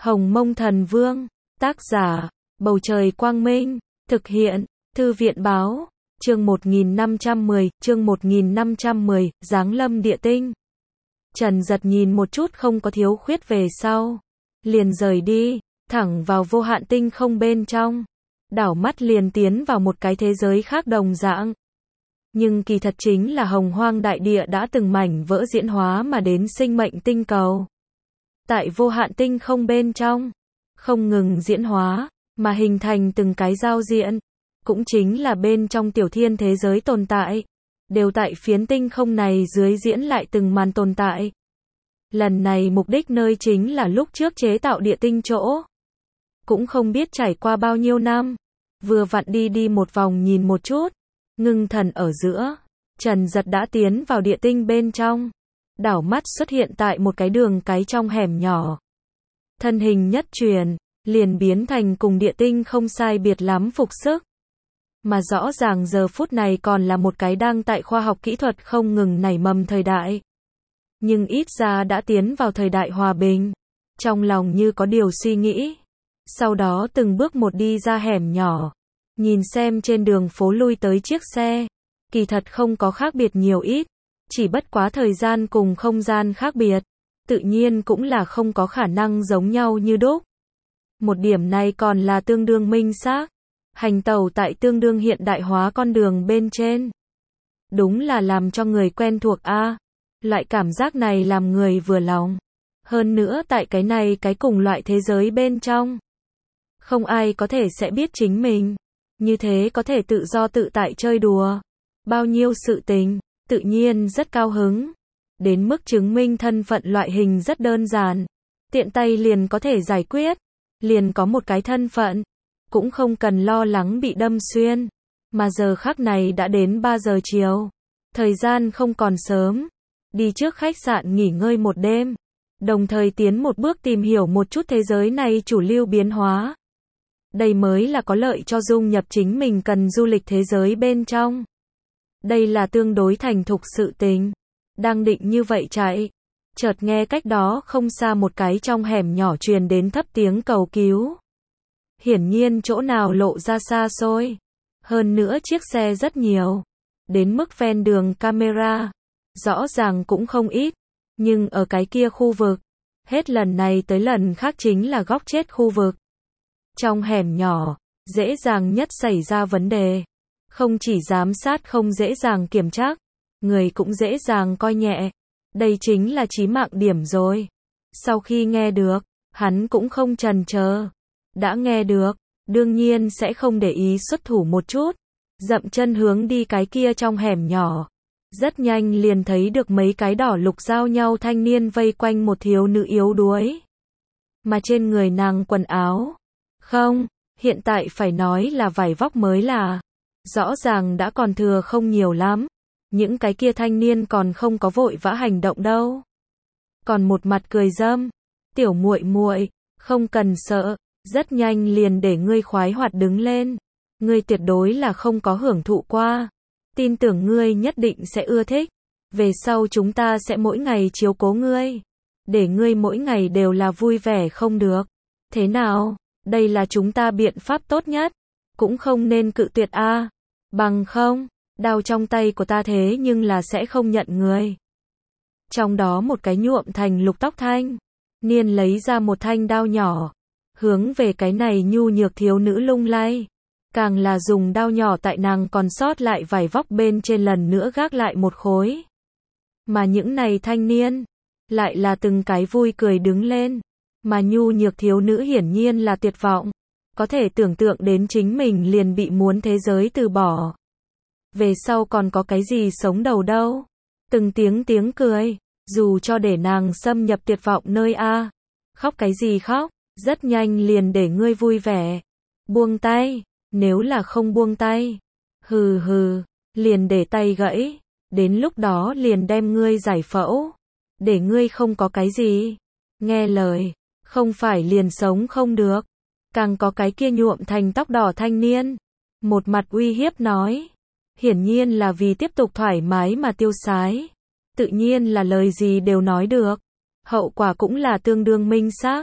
Hồng Mông Thần Vương, tác giả, Bầu Trời Quang Minh, thực hiện, Thư viện Báo, chương 1510, Giáng Lâm Địa Tinh. Trần Giật nhìn một chút không có thiếu khuyết về sau, liền rời đi, thẳng vào vô hạn tinh không bên trong, đảo mắt liền tiến vào một cái thế giới khác đồng dạng. Nhưng kỳ thật chính là hồng hoang đại địa đã từng mảnh vỡ diễn hóa mà đến sinh mệnh tinh cầu. Tại vô hạn tinh không bên trong, không ngừng diễn hóa, mà hình thành từng cái giao diện, cũng chính là bên trong tiểu thiên thế giới tồn tại, đều tại phiến tinh không này dưới diễn lại từng màn tồn tại. Lần này mục đích nơi chính là lúc trước chế tạo địa tinh chỗ. Cũng không biết trải qua bao nhiêu năm, vừa vặn đi một vòng nhìn một chút, ngưng thần ở giữa, Trần Giật đã tiến vào địa tinh bên trong, đảo mắt xuất hiện tại một cái đường cái trong hẻm nhỏ. Thân hình nhất chuyển, liền biến thành cùng địa tinh không sai biệt lắm phục sức. Mà rõ ràng giờ phút này còn là một cái đang tại khoa học kỹ thuật không ngừng nảy mầm thời đại. Nhưng ít ra đã tiến vào thời đại hòa bình. Trong lòng như có điều suy nghĩ. Sau đó từng bước một đi ra hẻm nhỏ. Nhìn xem trên đường phố lui tới chiếc xe. Kỳ thật không có khác biệt nhiều ít. Chỉ bất quá thời gian cùng không gian khác biệt. Tự nhiên cũng là không có khả năng giống nhau như đúc. Một điểm này còn là tương đương minh xác. Hành tẩu tại tương đương hiện đại hóa con đường bên trên. Đúng là làm cho người quen thuộc a. Loại cảm giác này làm người vừa lòng. Hơn nữa tại cái này cái cùng loại thế giới bên trong. Không ai có thể sẽ biết chính mình. Như thế có thể tự do tự tại chơi đùa. Bao nhiêu sự tình, tự nhiên rất cao hứng. Đến mức chứng minh thân phận loại hình rất đơn giản. Tiện tay liền có thể giải quyết. Liền có một cái thân phận. Cũng không cần lo lắng bị đâm xuyên. Mà giờ khắc này đã đến 3 giờ chiều. Thời gian không còn sớm. Đi trước khách sạn nghỉ ngơi một đêm. Đồng thời tiến một bước tìm hiểu một chút thế giới này chủ lưu biến hóa. Đây mới là có lợi cho dung nhập chính mình cần du lịch thế giới bên trong. Đây là tương đối thành thục sự tình. Đang định như vậy chạy. Chợt nghe cách đó không xa một cái trong hẻm nhỏ truyền đến thấp tiếng cầu cứu. Hiển nhiên chỗ nào lộ ra xa xôi. Hơn nữa chiếc xe rất nhiều. Đến mức ven đường camera. Rõ ràng cũng không ít. Nhưng ở cái kia khu vực. Hết lần này tới lần khác chính là góc chết khu vực. Trong hẻm nhỏ. Dễ dàng nhất xảy ra vấn đề. Không chỉ giám sát không dễ dàng kiểm tra. Người cũng dễ dàng coi nhẹ. Đây chính là chí mạng điểm rồi. Sau khi nghe được. Hắn cũng không chần chờ. Đã nghe được, đương nhiên sẽ không để ý xuất thủ một chút. Dậm chân hướng đi cái kia trong hẻm nhỏ. Rất nhanh liền thấy được mấy cái đỏ lục giao nhau thanh niên vây quanh một thiếu nữ yếu đuối. Mà trên người nàng quần áo. Không, hiện tại phải nói là vải vóc mới là. Rõ ràng đã còn thừa không nhiều lắm. Những cái kia thanh niên còn không có vội vã hành động đâu. Còn một mặt cười râm. Tiểu muội muội, không cần sợ. Rất nhanh liền để ngươi khoái hoạt đứng lên. Ngươi tuyệt đối là không có hưởng thụ qua. Tin tưởng ngươi nhất định sẽ ưa thích. Về sau chúng ta sẽ mỗi ngày chiếu cố ngươi. Để ngươi mỗi ngày đều là vui vẻ không được. Thế nào? Đây là chúng ta biện pháp tốt nhất. Cũng không nên cự tuyệt a. Bằng không, đao trong tay của ta thế nhưng là sẽ không nhận người. Trong đó một cái nhuộm thành lục tóc thanh niên lấy ra một thanh đao nhỏ. Hướng về cái này nhu nhược thiếu nữ lung lay. Càng là dùng đao nhỏ tại nàng còn sót lại vải vóc bên trên lần nữa gác lại một khối. Mà những này thanh niên, lại là từng cái vui cười đứng lên. Mà nhu nhược thiếu nữ hiển nhiên là tuyệt vọng. Có thể tưởng tượng đến chính mình liền bị muốn thế giới từ bỏ. Về sau còn có cái gì sống đầu đâu. Từng tiếng cười, dù cho để nàng xâm nhập tuyệt vọng nơi a. Khóc cái gì khóc. Rất nhanh liền để ngươi vui vẻ. Buông tay, nếu là không buông tay. Hừ hừ, liền để tay gãy. Đến lúc đó liền đem ngươi giải phẫu. Để ngươi không có cái gì. Nghe lời, không phải liền sống không được. Càng có cái kia nhuộm thành tóc đỏ thanh niên. Một mặt uy hiếp nói. Hiển nhiên là vì tiếp tục thoải mái mà tiêu sái. Tự nhiên là lời gì đều nói được. Hậu quả cũng là tương đương minh xác.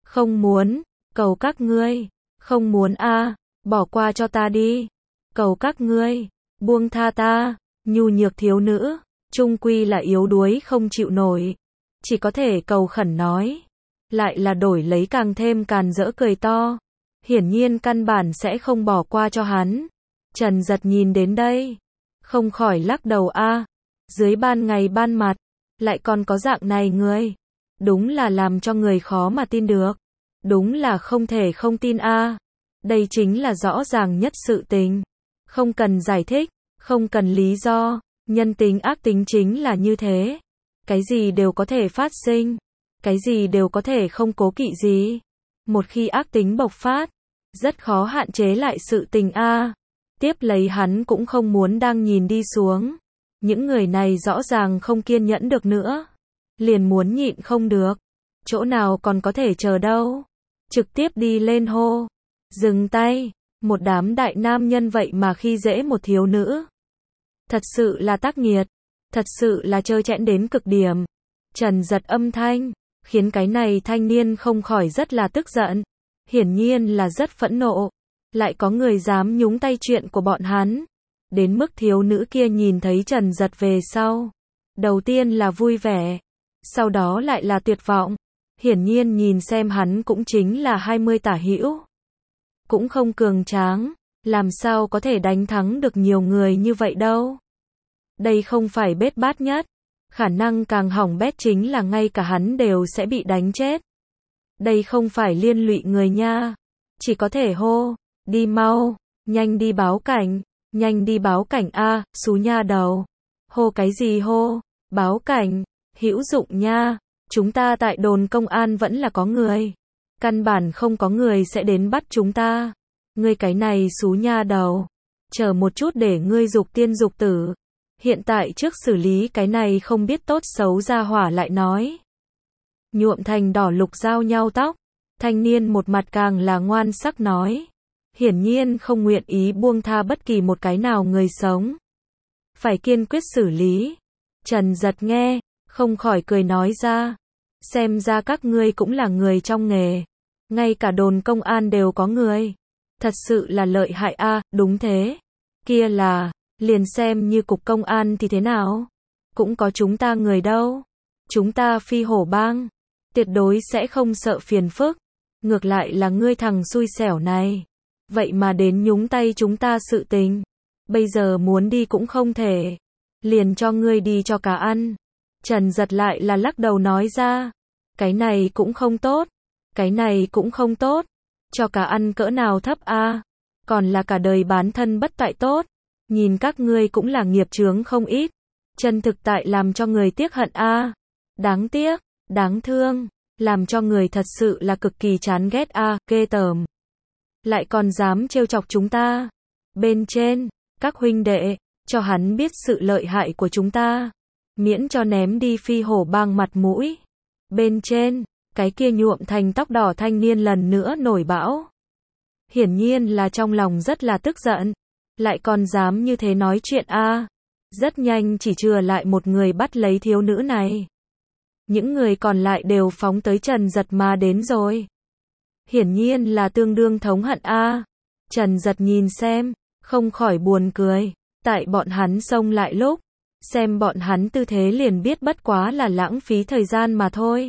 Không muốn, cầu các ngươi. Không muốn a, bỏ qua cho ta đi. Cầu các ngươi, buông tha ta. Nhu nhược thiếu nữ, chung quy là yếu đuối không chịu nổi. Chỉ có thể cầu khẩn nói. Lại là đổi lấy càng thêm càn rỡ cười to. Hiển nhiên căn bản sẽ không bỏ qua cho hắn. Trần Giật nhìn đến đây, không khỏi lắc đầu a, dưới ban ngày ban mặt, lại còn có dạng này người. Đúng là làm cho người khó mà tin được. Đúng là không thể không tin a. Đây chính là rõ ràng nhất sự tình. Không cần giải thích, không cần lý do, nhân tính ác tính chính là như thế. Cái gì đều có thể phát sinh, cái gì đều có thể không cố kỵ gì. Một khi ác tính bộc phát, rất khó hạn chế lại sự tình a. Tiếp lấy hắn cũng không muốn đang nhìn đi xuống. Những người này rõ ràng không kiên nhẫn được nữa. Liền muốn nhịn không được. Chỗ nào còn có thể chờ đâu. Trực tiếp đi lên hô. Dừng tay. Một đám đại nam nhân vậy mà khi dễ một thiếu nữ. Thật sự là tác nghiệt. Thật sự là trơ trẽn đến cực điểm. Trần Giật âm thanh, khiến cái này thanh niên không khỏi rất là tức giận. Hiển nhiên là rất phẫn nộ. Lại có người dám nhúng tay chuyện của bọn hắn. Đến mức thiếu nữ kia nhìn thấy Trần Giật về sau. Đầu tiên là vui vẻ. Sau đó lại là tuyệt vọng. Hiển nhiên nhìn xem hắn cũng chính là 20 tả hữu. Cũng không cường tráng. Làm sao có thể đánh thắng được nhiều người như vậy đâu. Đây không phải bết bát nhất. Khả năng càng hỏng bét chính là ngay cả hắn đều sẽ bị đánh chết. Đây không phải liên lụy người nha. Chỉ có thể hô. Đi mau. Nhanh đi báo cảnh. Nhanh đi báo cảnh a, xú nha đầu. Hô cái gì hô? Báo cảnh. Hữu dụng nha. Chúng ta tại đồn công an vẫn là có người. Căn bản không có người sẽ đến bắt chúng ta. Ngươi cái này xú nha đầu. Chờ một chút để ngươi dục tiên dục tử. Hiện tại trước xử lý cái này không biết tốt xấu ra hỏa lại nói. Nhuộm thành đỏ lục giao nhau tóc. Thanh niên một mặt càng là ngoan sắc nói. Hiển nhiên không nguyện ý buông tha bất kỳ một cái nào người sống. Phải kiên quyết xử lý. Trần Giật nghe, không khỏi cười nói ra. Xem ra các ngươi cũng là người trong nghề. Ngay cả đồn công an đều có người. Thật sự là lợi hại a, đúng thế. Kia là, liền xem như cục công an thì thế nào? Cũng có chúng ta người đâu. Chúng ta phi hổ bang. Tuyệt đối sẽ không sợ phiền phức. Ngược lại là ngươi thằng xui xẻo này. Vậy mà đến nhúng tay chúng ta sự tình. Bây giờ muốn đi cũng không thể. Liền cho ngươi đi cho cả ăn. Trần Giật lại là lắc đầu nói ra. Cái này cũng không tốt. Cái này cũng không tốt. Cho cả ăn cỡ nào thấp a. Còn là cả đời bán thân bất tại tốt. Nhìn các ngươi cũng là nghiệp chướng không ít. Chân thực tại làm cho người tiếc hận a. Đáng tiếc, đáng thương. Làm cho người thật sự là cực kỳ chán ghét a, ghê tởm. Lại còn dám trêu chọc chúng ta. Bên trên, các huynh đệ, cho hắn biết sự lợi hại của chúng ta. Miễn cho ném đi phi hổ bang mặt mũi. Bên trên, cái kia nhuộm thành tóc đỏ thanh niên lần nữa nổi bão. Hiển nhiên là trong lòng rất là tức giận. Lại còn dám như thế nói chuyện a. Rất nhanh chỉ chừa lại một người bắt lấy thiếu nữ này. Những người còn lại đều phóng tới Trần Giật mà đến rồi. Hiển nhiên là tương đương thống hận a. Trần Giật nhìn xem, không khỏi buồn cười. Tại bọn hắn xông lại lúc, xem bọn hắn tư thế liền biết bất quá là lãng phí thời gian mà thôi.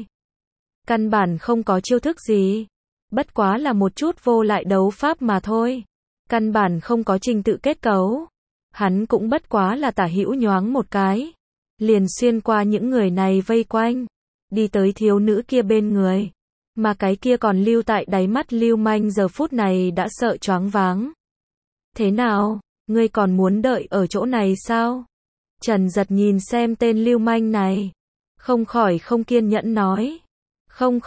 Căn bản không có chiêu thức gì. Bất quá là một chút vô lại đấu pháp mà thôi. Căn bản không có trình tự kết cấu. Hắn cũng bất quá là tả hữu nhoáng một cái. Liền xuyên qua những người này vây quanh. Đi tới thiếu nữ kia bên người. Mà cái kia còn lưu tại đáy mắt lưu manh giờ phút này đã sợ choáng váng. Thế nào, ngươi còn muốn đợi ở chỗ này sao? Trần Giật nhìn xem tên lưu manh này. Không khỏi không kiên nhẫn nói. Không,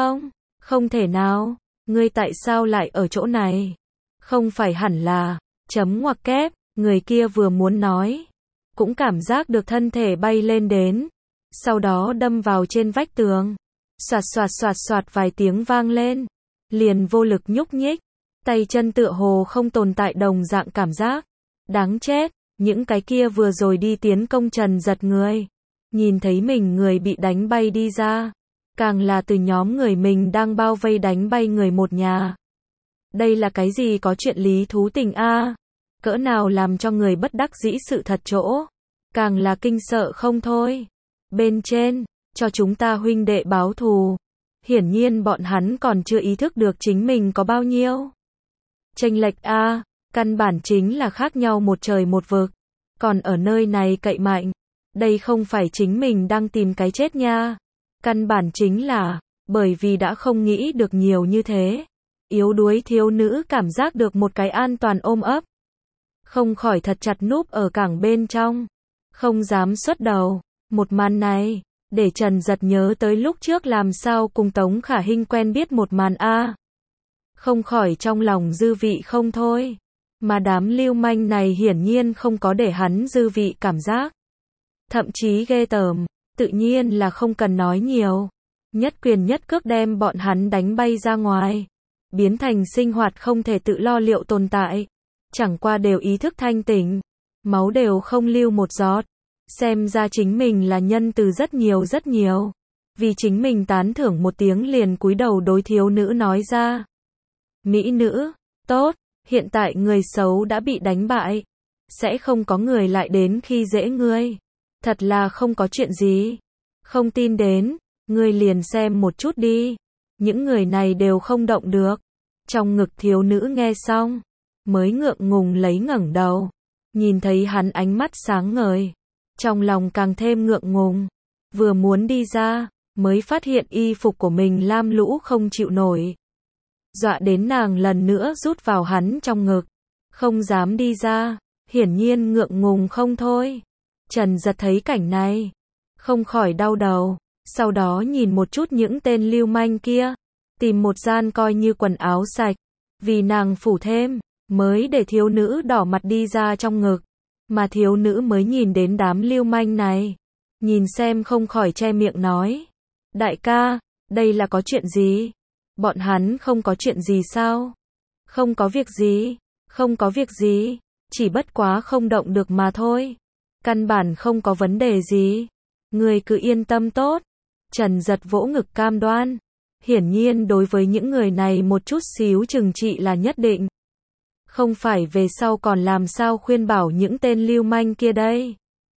không thể nào. Ngươi tại sao lại ở chỗ này? Không phải hẳn là, chấm ngoặc kép, người kia vừa muốn nói. Cũng cảm giác được thân thể bay lên đến. Sau đó đâm vào trên vách tường. Soạt vài tiếng vang lên. Liền vô lực nhúc nhích. Tay chân tựa hồ không tồn tại đồng dạng cảm giác. Đáng chết, những cái kia vừa rồi đi tiến công Trần Giật người. Nhìn thấy mình người bị đánh bay đi ra. càng là từ nhóm người mình đang bao vây đánh bay người một nhà. Đây là cái gì có chuyện lý thú tình a? Cỡ nào làm cho người bất đắc dĩ sự thật chỗ, càng là kinh sợ không thôi. Bên trên, cho chúng ta huynh đệ báo thù. Hiển nhiên bọn hắn còn chưa ý thức được chính mình có bao nhiêu chênh lệch a, căn bản chính là khác nhau một trời một vực. Còn ở nơi này cậy mạnh, đây không phải chính mình đang tìm cái chết nha. Căn bản chính là, bởi vì đã không nghĩ được nhiều như thế. Yếu đuối thiếu nữ cảm giác được một cái an toàn ôm ấp. Không khỏi thật chặt núp ở cảng bên trong. Không dám xuất đầu. Một màn này, để Trần Giật nhớ tới lúc trước làm sao cùng Tống Khả Hinh quen biết một màn a. Không khỏi trong lòng dư vị không thôi. Mà đám lưu manh này hiển nhiên không có để hắn dư vị cảm giác. Thậm chí ghê tởm, tự nhiên là không cần nói nhiều. Nhất quyền nhất cước đem bọn hắn đánh bay ra ngoài. Biến thành sinh hoạt không thể tự lo liệu tồn tại. Chẳng qua đều ý thức thanh tỉnh. Máu đều không lưu một giọt. Xem ra chính mình là nhân từ rất nhiều rất nhiều. Vì chính mình tán thưởng một tiếng liền cúi đầu đối thiếu nữ nói ra. Mỹ nữ, tốt, hiện tại người xấu đã bị đánh bại. Sẽ không có người lại đến khi dễ ngươi. Thật là không có chuyện gì. Không tin đến, ngươi liền xem một chút đi. Những người này đều không động được. Trong ngực thiếu nữ nghe xong, mới ngượng ngùng lấy ngẩng đầu. Nhìn thấy hắn ánh mắt sáng ngời. Trong lòng càng thêm ngượng ngùng. Vừa muốn đi ra, mới phát hiện y phục của mình lam lũ không chịu nổi. Dọa đến nàng lần nữa rút vào hắn trong ngực. Không dám đi ra, hiển nhiên ngượng ngùng không thôi. Trần Giật thấy cảnh này, không khỏi đau đầu. Sau đó nhìn một chút những tên lưu manh kia. Tìm một gian coi như quần áo sạch. Vì nàng phủ thêm, mới để thiếu nữ đỏ mặt đi ra trong ngực. Mà thiếu nữ mới nhìn đến đám lưu manh này. Nhìn xem không khỏi che miệng nói. Đại ca, đây là có chuyện gì? Bọn hắn không có chuyện gì sao? Không có việc gì, không có việc gì. Chỉ bất quá không động được mà thôi. Căn bản không có vấn đề gì. Người cứ yên tâm tốt. Trần Giật vỗ ngực cam đoan. Hiển nhiên đối với những người này một chút xíu trừng trị là nhất định. Không phải về sau còn làm sao khuyên bảo những tên lưu manh kia đây.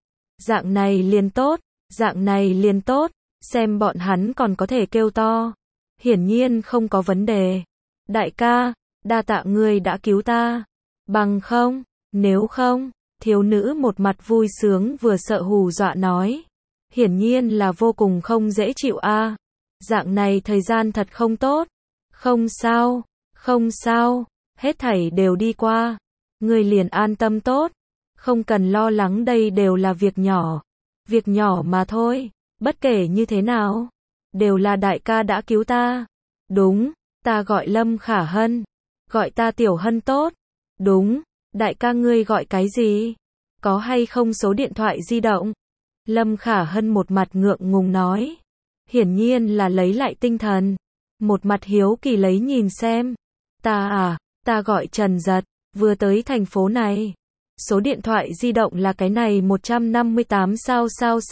Dạng này liền tốt, dạng này liền tốt, xem bọn hắn còn có thể kêu to. Hiển nhiên không có vấn đề. Đại ca, đa tạ ngươi đã cứu ta. Bằng không, nếu không, thiếu nữ một mặt vui sướng vừa sợ hù dọa nói. Hiển nhiên là vô cùng không dễ chịu a. Dạng này thời gian thật không tốt. Không sao, không sao. Hết thảy đều đi qua. Ngươi liền an tâm tốt. Không cần lo lắng, đây đều là việc nhỏ. Việc nhỏ mà thôi. Bất kể như thế nào, đều là đại ca đã cứu ta. Đúng, ta gọi Lâm Khả Hân. Gọi ta Tiểu Hân tốt. Đúng, đại ca ngươi gọi cái gì? Có hay không số điện thoại di động? Lâm Khả Hân một mặt ngượng ngùng nói. Hiển nhiên là lấy lại tinh thần. Một mặt hiếu kỳ lấy nhìn xem. Ta gọi Trần Giật, vừa tới thành phố này. Số điện thoại di động là cái này 158 sao.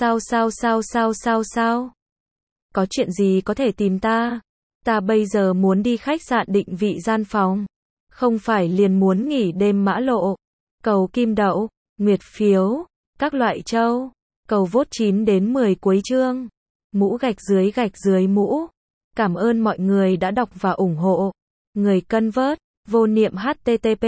Có chuyện gì có thể tìm ta? Ta bây giờ muốn đi khách sạn định vị gian phòng. Không phải liền muốn nghỉ đêm Mã Lộ. Cầu kim đậu, nguyệt phiếu, các loại châu. Cầu vote 9 đến 10 cuối chương. Mũ gạch dưới mũ. Cảm ơn mọi người đã đọc và ủng hộ. Người cân vớt. Vô niệm http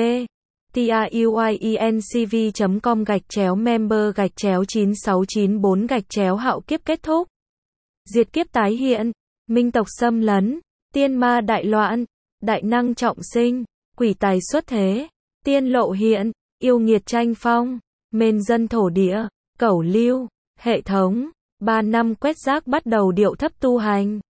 truyencv.com/member/9694 hạo kiếp kết thúc. Diệt kiếp tái hiện. Minh tộc xâm lấn. Tiên ma đại loạn. Đại năng trọng sinh. Quỷ tài xuất thế. Tiên lộ hiện. Yêu nghiệt tranh phong. Mên dân thổ địa. Cẩu lưu. Hệ thống. 3 năm quét rác bắt đầu điệu thấp tu hành.